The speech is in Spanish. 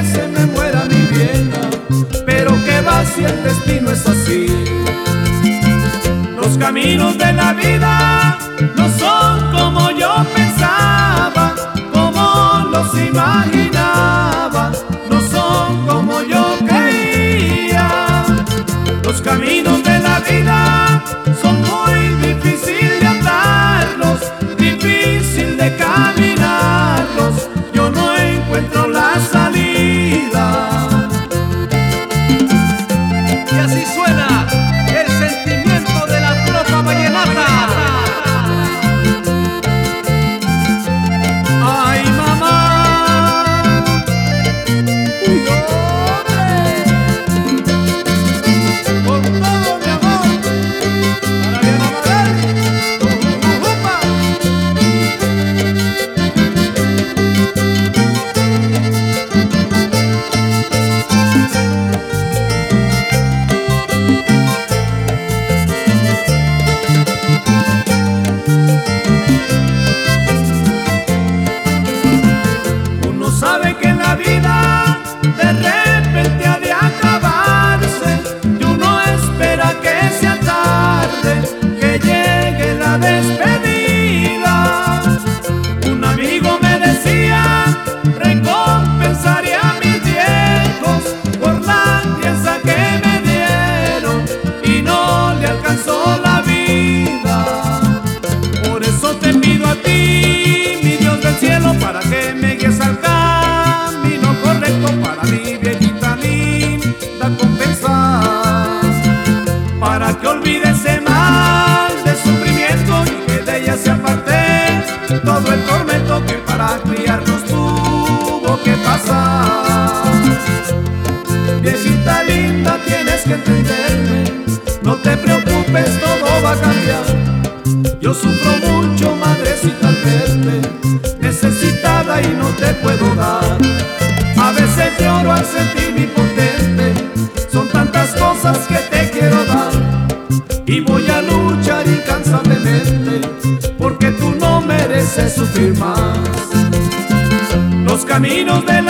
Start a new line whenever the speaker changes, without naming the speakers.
se me muera mi vieja, pero qué va si el destino es así. Los caminos de la vida no son como yo pensaba, como los imaginaba, no son como yo creía. Los caminos de la vida son muy difíciles de andarlos, difícil de caminarlos, yo no encuentro la salida.
Y así suena el sentimiento de la tropa vallenata.
Ay, mamá, uy, hombre, con todo mi amor para mi mamá, upa. Uno sabe que la vida de repente ha de acabarse y uno espera que sea tarde, que llegue la despedida. Un amigo me decía, recompensaré a mis viejos por la crianza que me dieron y no le alcanzó la vida. Por eso te pido a ti, mi Dios del cielo, para que me guíes al camino correcto para mi viejita linda compensar, para que olvide ese mal de sufrimiento y que de ella se aparte todo el tormento que para criarnos tuvo que pasar. Viejita linda, tienes que entenderme, no te preocupes, todo va a cambiar. Yo sufro mucho, madrecita, al verte necesitada y no te puedo dar. A veces lloro al sentirme impotente, son tantas cosas que te quiero dar. Y voy a luchar incansablemente, porque tú no mereces sufrir más. Los caminos de